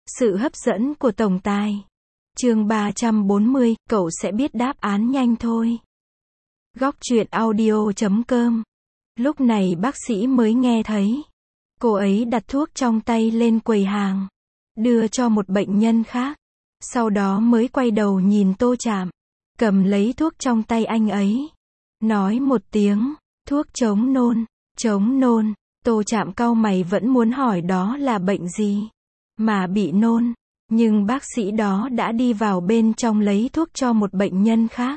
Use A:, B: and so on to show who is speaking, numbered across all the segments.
A: Sự hấp dẫn của tổng tài. Chương 340, cậu sẽ biết đáp án nhanh thôi. Góc truyện audio.com. Lúc này bác sĩ mới nghe thấy. Cô ấy đặt thuốc trong tay lên quầy hàng, đưa cho một bệnh nhân khác. Sau đó mới quay đầu nhìn Tô Trạm, cầm lấy thuốc trong tay anh ấy. Nói một tiếng, thuốc chống nôn. Chống nôn. Tô Trạm cau mày, vẫn muốn hỏi đó là bệnh gì mà bị nôn. Nhưng bác sĩ đó đã đi vào bên trong lấy thuốc cho một bệnh nhân khác.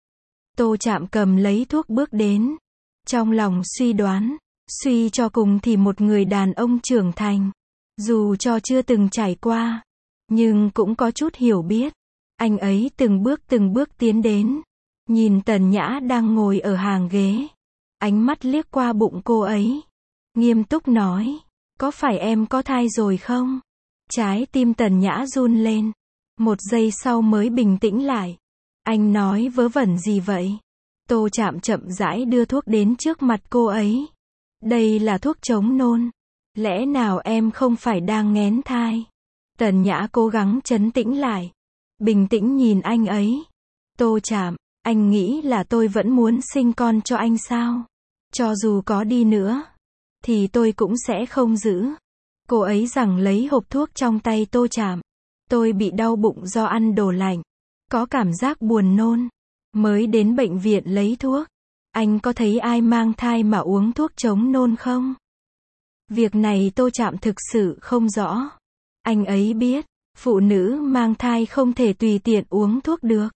A: Tô Trạm cầm lấy thuốc bước đến. Trong lòng suy đoán, suy cho cùng thì một người đàn ông trưởng thành, dù cho chưa từng trải qua, nhưng cũng có chút hiểu biết. Anh ấy từng bước tiến đến, nhìn Tần Nhã đang ngồi ở hàng ghế. Ánh mắt liếc qua bụng cô ấy, nghiêm túc nói, có phải em có thai rồi không? Trái tim Tần Nhã run lên, một giây sau mới bình tĩnh lại. Anh nói vớ vẩn gì vậy? Tô Trạm chậm rãi đưa thuốc đến trước mặt cô ấy. Đây là thuốc chống nôn. Lẽ nào em không phải đang nghén thai? Tần Nhã cố gắng trấn tĩnh lại, bình tĩnh nhìn anh ấy. Tô Trạm, anh nghĩ là tôi vẫn muốn sinh con cho anh sao? Cho dù có đi nữa, thì tôi cũng sẽ không giữ. Cô ấy giằng lấy hộp thuốc trong tay Tô Trạm. Tôi bị đau bụng do ăn đồ lạnh, có cảm giác buồn nôn, mới đến bệnh viện lấy thuốc. Anh có thấy ai mang thai mà uống thuốc chống nôn không? Việc này Tô Trạm thực sự không rõ. Anh ấy biết, phụ nữ mang thai không thể tùy tiện uống thuốc được.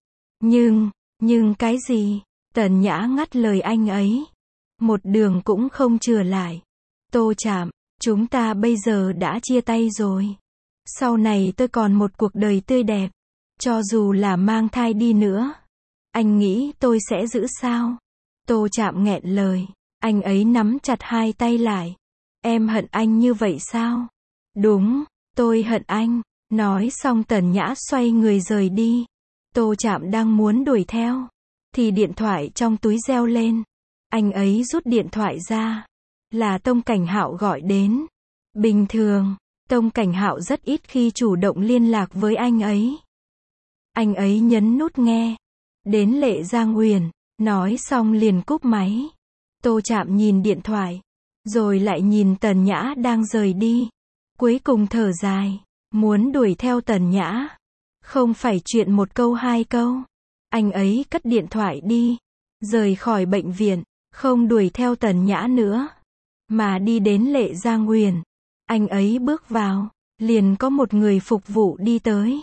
A: Nhưng cái gì? Tần Nhã ngắt lời anh ấy. Một đường cũng không chừa lại. Tô Trạm, chúng ta bây giờ đã chia tay rồi. Sau này tôi còn một cuộc đời tươi đẹp. Cho dù là mang thai đi nữa, anh nghĩ tôi sẽ giữ sao? Tô Trạm nghẹn lời. Anh ấy nắm chặt hai tay lại. Em hận anh như vậy sao? Đúng, tôi hận anh. Nói xong Tần Nhã xoay người rời đi. Tô Trạm đang muốn đuổi theo, thì điện thoại trong túi reo lên. Anh ấy rút điện thoại ra. Là Tông Cảnh Hạo gọi đến. Bình thường, Tông Cảnh Hạo rất ít khi chủ động liên lạc với anh ấy. Anh ấy nhấn nút nghe. Đến Lệ Giang Huyền. Nói xong liền cúp máy. Tô Trạm nhìn điện thoại, rồi lại nhìn Tần Nhã đang rời đi. Cuối cùng thở dài, muốn đuổi theo Tần Nhã. Không phải chuyện một câu hai câu. Anh ấy cất điện thoại đi, rời khỏi bệnh viện, không đuổi theo Tần Nhã nữa, mà đi đến Lệ Giang Huyền. Anh ấy bước vào, liền có một người phục vụ đi tới.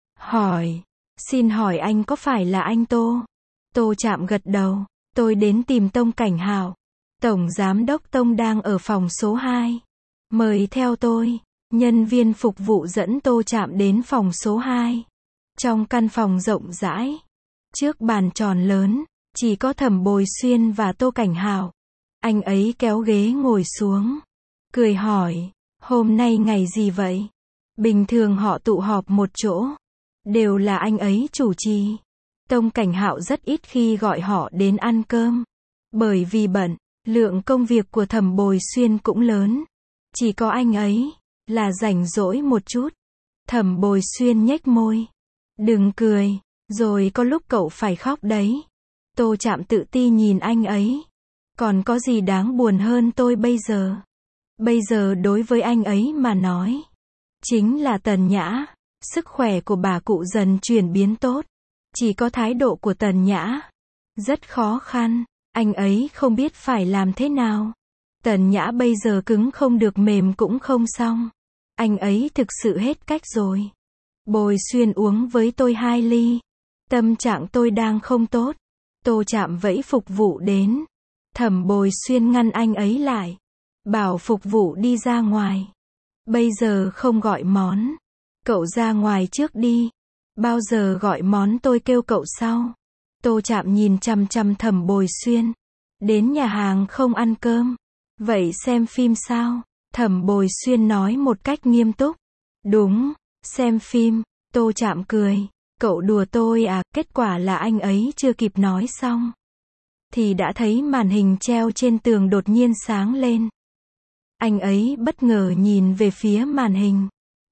A: Hỏi, xin hỏi anh có phải là anh Tô? Tô Trạm gật đầu, tôi đến tìm Tông Cảnh Hạo. Tổng Giám đốc Tông đang ở phòng số 2. Mời theo tôi. Nhân viên phục vụ dẫn Tô Trạm đến phòng số 2. Trong căn phòng rộng rãi, trước bàn tròn lớn, chỉ có Thẩm Bồi Xuyên và Tô Cảnh Hạo. Anh ấy kéo ghế ngồi xuống, cười hỏi, hôm nay ngày gì vậy? Bình thường họ tụ họp một chỗ, đều là anh ấy chủ trì. Tông Cảnh Hạo rất ít khi gọi họ đến ăn cơm, bởi vì bận, lượng công việc của Thẩm Bồi Xuyên cũng lớn. Chỉ có anh ấy là rảnh rỗi một chút. Thẩm Bồi Xuyên nhếch môi. Đừng cười, rồi có lúc cậu phải khóc đấy. Tô Trạm tự ti nhìn anh ấy. Còn có gì đáng buồn hơn tôi bây giờ? Bây giờ đối với anh ấy mà nói, chính là Tần Nhã. Sức khỏe của bà cụ dần chuyển biến tốt. Chỉ có thái độ của Tần Nhã rất khó khăn. Anh ấy không biết phải làm thế nào. Tần Nhã bây giờ cứng không được, mềm cũng không xong. Anh ấy thực sự hết cách rồi. Bồi Xuyên uống với tôi 2 ly. Tâm trạng tôi đang không tốt. Tô Trạm vẫy phục vụ đến. Thẩm Bồi Xuyên ngăn anh ấy lại, bảo phục vụ đi ra ngoài. Bây giờ không gọi món. Cậu ra ngoài trước đi. Bao giờ gọi món tôi kêu cậu sau. Tô Trạm nhìn chằm chằm Thẩm Bồi Xuyên. Đến nhà hàng không ăn cơm, vậy xem phim sao? Thẩm Bồi Xuyên nói một cách nghiêm túc. Đúng, xem phim. Tô Trạm cười. Cậu đùa tôi à? Kết quả là anh ấy chưa kịp nói xong, thì đã thấy màn hình treo trên tường đột nhiên sáng lên. Anh ấy bất ngờ nhìn về phía màn hình.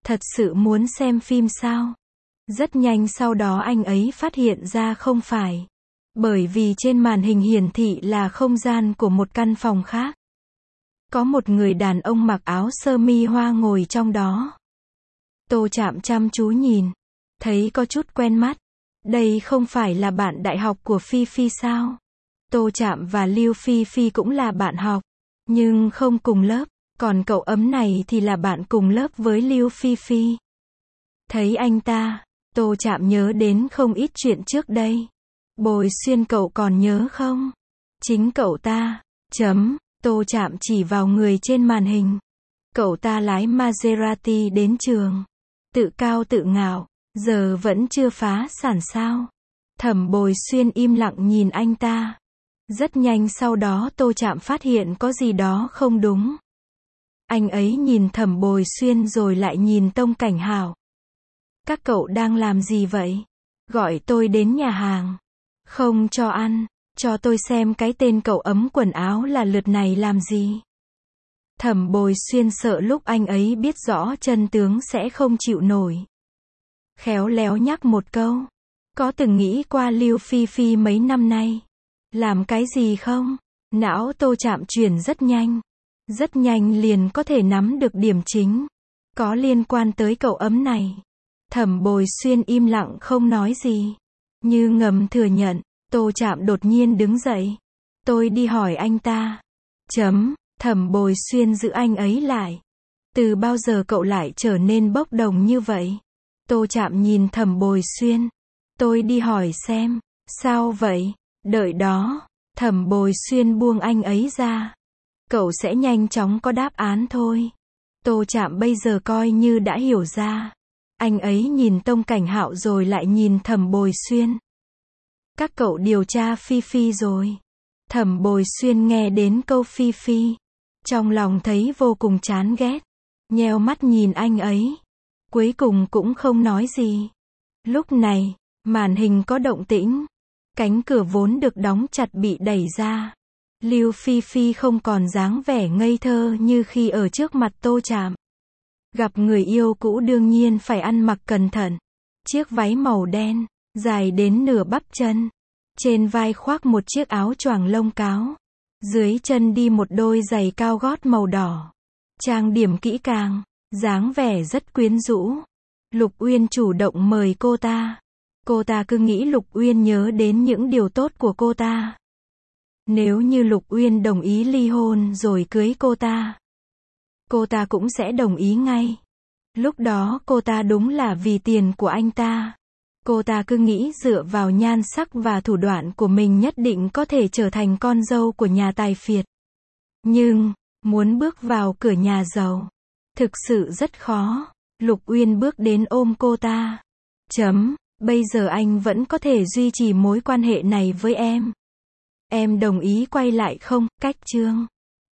A: Thật sự muốn xem phim sao? Rất nhanh sau đó anh ấy phát hiện ra không phải. Bởi vì trên màn hình hiển thị là không gian của một căn phòng khác. Có một người đàn ông mặc áo sơ mi hoa ngồi trong đó. Tô Trạm chăm chú nhìn. Thấy có chút quen mắt. Đây không phải là bạn đại học của Phi Phi sao? Tô Trạm và Lưu Phi Phi cũng là bạn học. Nhưng không cùng lớp. Còn cậu ấm này thì là bạn cùng lớp với Lưu Phi Phi. Thấy anh ta, Tô Trạm nhớ đến không ít chuyện trước đây. Bồi Xuyên cậu còn nhớ không? Chính cậu ta. Tô Trạm chỉ vào người trên màn hình. Cậu ta lái Maserati đến trường. Tự cao tự ngạo. Giờ vẫn chưa phá sản sao? Thẩm Bồi Xuyên im lặng nhìn anh ta. Rất nhanh sau đó Tô Trạm phát hiện có gì đó không đúng. Anh ấy nhìn Thẩm Bồi Xuyên rồi lại nhìn Tông Cảnh Hảo. Các cậu đang làm gì vậy? Gọi tôi đến nhà hàng. Không cho ăn. Cho tôi xem cái tên cậu ấm quần áo là lượt này làm gì. Thẩm Bồi Xuyên sợ lúc anh ấy biết rõ chân tướng sẽ không chịu nổi. Khéo léo nhắc một câu. Có từng nghĩ qua Lưu Phi Phi mấy năm nay? Làm cái gì không? Não Tô Trạm chuyển rất nhanh. Rất nhanh liền có thể nắm được điểm chính. Có liên quan tới cậu ấm này. Thẩm Bồi Xuyên im lặng không nói gì. Như ngầm thừa nhận. Tô Trạm đột nhiên đứng dậy. Tôi đi hỏi anh ta. Thẩm Bồi Xuyên giữ anh ấy lại. Từ bao giờ cậu lại trở nên bốc đồng như vậy? Tô Trạm nhìn Thẩm Bồi Xuyên. Tôi đi hỏi xem. Sao vậy? Đợi đó. Thẩm Bồi Xuyên buông anh ấy ra. Cậu sẽ nhanh chóng có đáp án thôi. Tô Trạm bây giờ coi như đã hiểu ra. Anh ấy nhìn Tông Cảnh Hạo rồi lại nhìn Thẩm Bồi Xuyên. Các cậu điều tra Phi Phi rồi. Thẩm Bồi Xuyên nghe đến câu Phi Phi. Trong lòng thấy vô cùng chán ghét. Nheo mắt nhìn anh ấy. Cuối cùng cũng không nói gì. Lúc này, màn hình có động tĩnh. Cánh cửa vốn được đóng chặt bị đẩy ra. Lưu Phi Phi không còn dáng vẻ ngây thơ như khi ở trước mặt Tô Trạm. Gặp người yêu cũ đương nhiên phải ăn mặc cẩn thận. Chiếc váy màu đen, dài đến nửa bắp chân. Trên vai khoác một chiếc áo choàng lông cáo. Dưới chân đi một đôi giày cao gót màu đỏ. Trang điểm kỹ càng, dáng vẻ rất quyến rũ. Lục Uyên chủ động mời cô ta. Cô ta cứ nghĩ Lục Uyên nhớ đến những điều tốt của cô ta. Nếu như Lục Uyên đồng ý ly hôn rồi cưới cô ta cũng sẽ đồng ý ngay. Lúc đó cô ta đúng là vì tiền của anh ta. Cô ta cứ nghĩ dựa vào nhan sắc và thủ đoạn của mình nhất định có thể trở thành con dâu của nhà tài phiệt. Nhưng, muốn bước vào cửa nhà giàu, thực sự rất khó. Lục Uyên bước đến ôm cô ta. Bây giờ anh vẫn có thể duy trì mối quan hệ này với em. Em đồng ý quay lại không? Cách chương